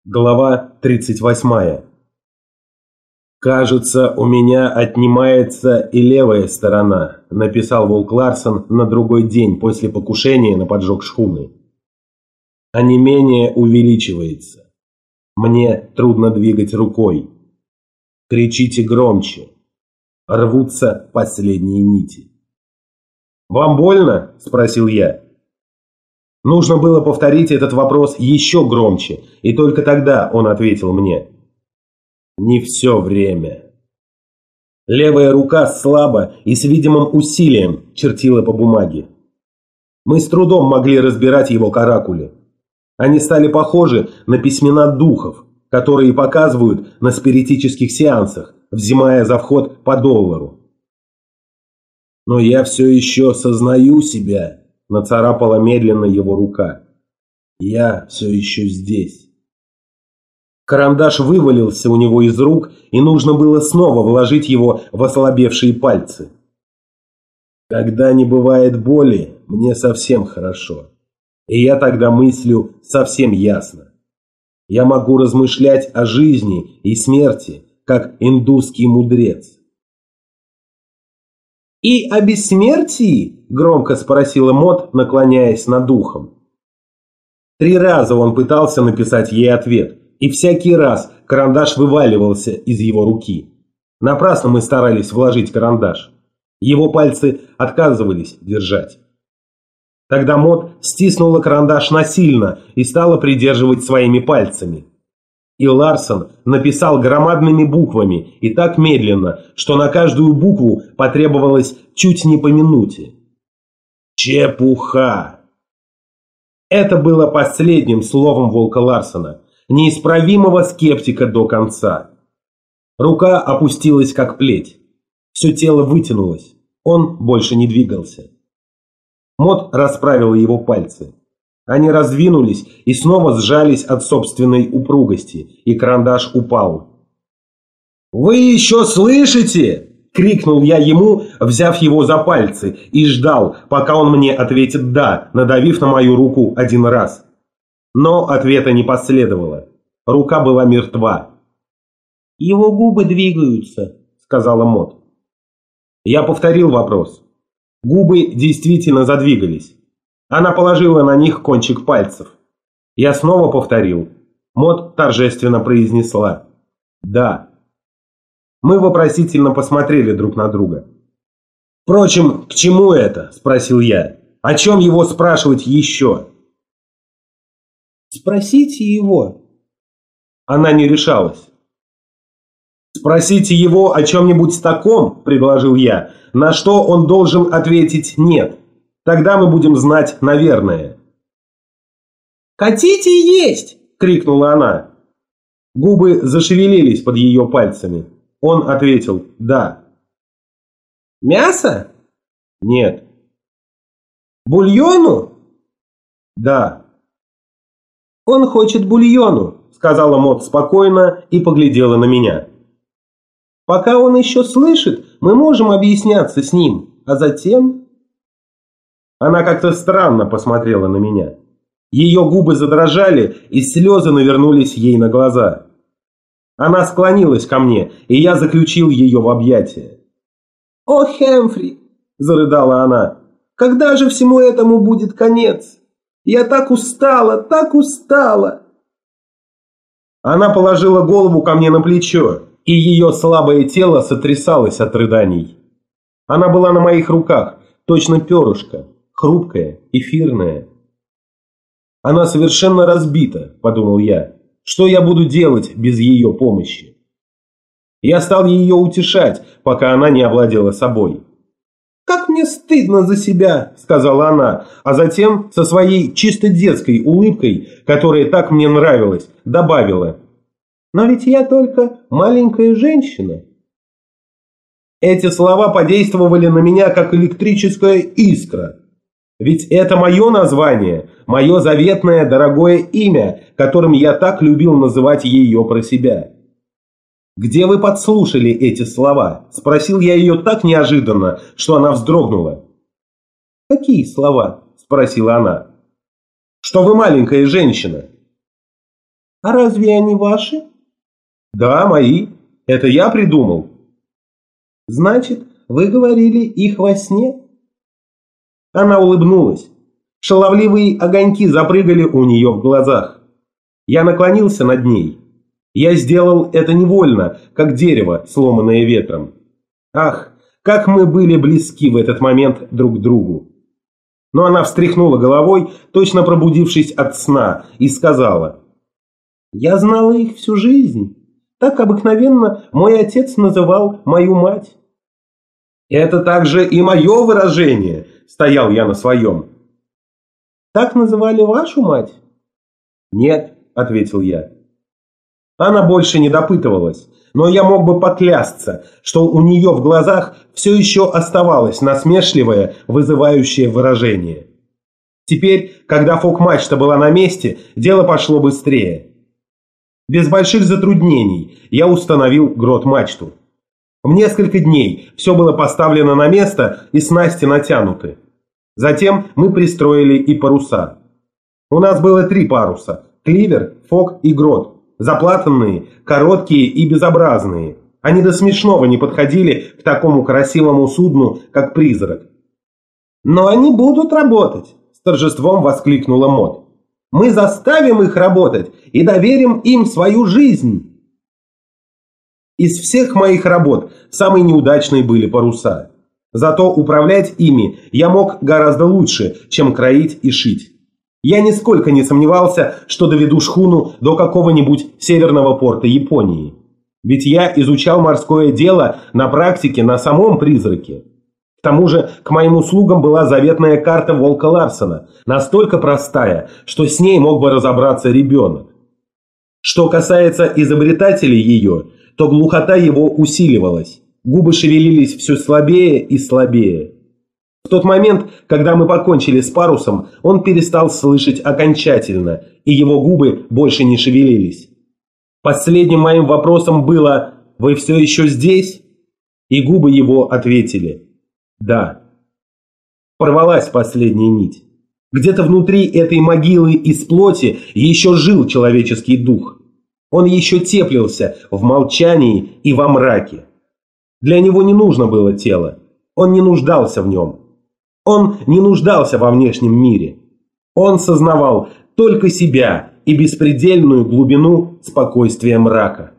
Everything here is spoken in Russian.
Глава 38. «Кажется, у меня отнимается и левая сторона», – написал Волк Ларсен на другой день после покушения на поджог шхуны. «Онемение увеличивается. Мне трудно двигать рукой. Кричите громче. Рвутся последние нити». «Вам больно?» – спросил я. Нужно было повторить этот вопрос еще громче, и только тогда он ответил мне. «Не все время». Левая рука слабо и с видимым усилием чертила по бумаге. Мы с трудом могли разбирать его каракули. Они стали похожи на письмена духов, которые показывают на спиритических сеансах, взимая за вход по $1. «Но я все еще сознаю себя», – нацарапала медленно его рука. «Я все еще здесь». Карандаш вывалился у него из рук, и нужно было снова вложить его в ослабевшие пальцы. «Когда не бывает боли, мне совсем хорошо. И я тогда мыслю совсем ясно. Я могу размышлять о жизни и смерти, как индусский мудрец». «И о бессмертии?» – громко спросила Мот, наклоняясь над ухом. 3 раза он пытался написать ей ответ, и всякий раз карандаш вываливался из его руки. Напрасно мы старались вложить карандаш. Его пальцы отказывались держать. Тогда Мот стиснула карандаш насильно и стала придерживать своими пальцами. И Ларсен написал громадными буквами и так медленно, что на каждую букву потребовалось чуть не по минуте. «Чепуха!» Это было последним словом Волка Ларсена, неисправимого скептика до конца. Рука опустилась как плеть. Все тело вытянулось. Он больше не двигался. Мот расправила его пальцы. Они раздвинулись и снова сжались от собственной упругости, и карандаш упал. «Вы еще слышите?» – крикнул я ему, взяв его за пальцы, и ждал, пока он мне ответит «да», надавив на мою руку 1 раз. Но ответа не последовало. Рука была мертва. «Его губы двигаются», – сказала Мот. Я повторил вопрос. Губы действительно задвигались. Она положила на них кончик пальцев. Я снова повторил. Мот торжественно произнесла «да». Мы вопросительно посмотрели друг на друга. «Впрочем, к чему это?» – спросил я. «О чем его спрашивать еще?» «Спросите его». Она не решалась. «Спросите его о чем-нибудь таком», – предложил я, на что он должен ответить «нет». Тогда мы будем знать, наверное. «Хотите есть?» – крикнула она. Губы зашевелились под ее пальцами. Он ответил «да». «Мясо?» «Нет». «Бульону?» «Да». «Он хочет бульону», – сказала Мот спокойно и поглядела на меня. «Пока он еще слышит, мы можем объясняться с ним, а затем...» Она как-то странно посмотрела на меня. Ее губы задрожали, и слезы навернулись ей на глаза. Она склонилась ко мне, и я заключил ее в объятия. «О, Хэмфри!» – зарыдала она. «Когда же всему этому будет конец? Я так устала, так устала!» Она положила голову ко мне на плечо, и ее слабое тело сотрясалось от рыданий. Она была на моих руках, точно перышко. Хрупкая, эфирная. Она совершенно разбита, подумал я. Что я буду делать без ее помощи? Я стал ее утешать, пока она не овладела собой. «Как мне стыдно за себя», – сказала она, а затем со своей чисто детской улыбкой, которая так мне нравилась, добавила. «Но ведь я только маленькая женщина». Эти слова подействовали на меня, как электрическая искра. Ведь это мое название, мое заветное дорогое имя, которым я так любил называть ее про себя. «Где вы подслушали эти слова?» – спросил я ее так неожиданно, что она вздрогнула. «Какие слова?» – спросила она. «Что вы маленькая женщина». А разве они ваши? Да, мои. Это я придумал. Значит, вы говорили их во сне? Она улыбнулась. Шаловливые огоньки запрыгали у нее в глазах. Я наклонился над ней. Я сделал это невольно, как дерево, сломанное ветром. Ах, как мы были близки в этот момент друг к другу. Но она встряхнула головой, точно пробудившись от сна, и сказала: «Я знала их всю жизнь. Так обыкновенно мой отец называл мою мать». «Это также и мое выражение», — стоял я на своем. «Так называли вашу мать?» «Нет», — ответил я. Она больше не допытывалась, но я мог бы поклясться, что у нее в глазах все еще оставалось насмешливое, вызывающее выражение. Теперь, когда фок-мачта была на месте, дело пошло быстрее. Без больших затруднений я установил грот-мачту. В несколько дней все было поставлено на место и снасти натянуты. Затем мы пристроили и паруса. У нас было 3 паруса – кливер, фок и грот. Заплатанные, короткие и безобразные. Они до смешного не подходили к такому красивому судну, как «Призрак». «Но они будут работать!» – с торжеством воскликнула Мот. «Мы заставим их работать и доверим им свою жизнь!» Из всех моих работ самые неудачные были паруса. Зато управлять ими я мог гораздо лучше, чем кроить и шить. Я нисколько не сомневался, что доведу шхуну до какого-нибудь северного порта Японии. Ведь я изучал морское дело на практике на самом «Призраке». К тому же к моим услугам была заветная карта Волка Ларсена, настолько простая, что с ней мог бы разобраться ребенок. Что касается изобретателей ее, то глухота его усиливалась, губы шевелились все слабее и слабее. В тот момент, когда мы покончили с парусом, он перестал слышать окончательно, и его губы больше не шевелились. Последним моим вопросом было: «Вы все еще здесь?» И губы его ответили: «Да». Порвалась последняя нить. Где-то внутри этой могилы из плоти еще жил человеческий дух. Он еще теплился в молчании и во мраке. Для него не нужно было тело, он не нуждался в нем. Он не нуждался во внешнем мире. Он сознавал только себя и беспредельную глубину спокойствия мрака.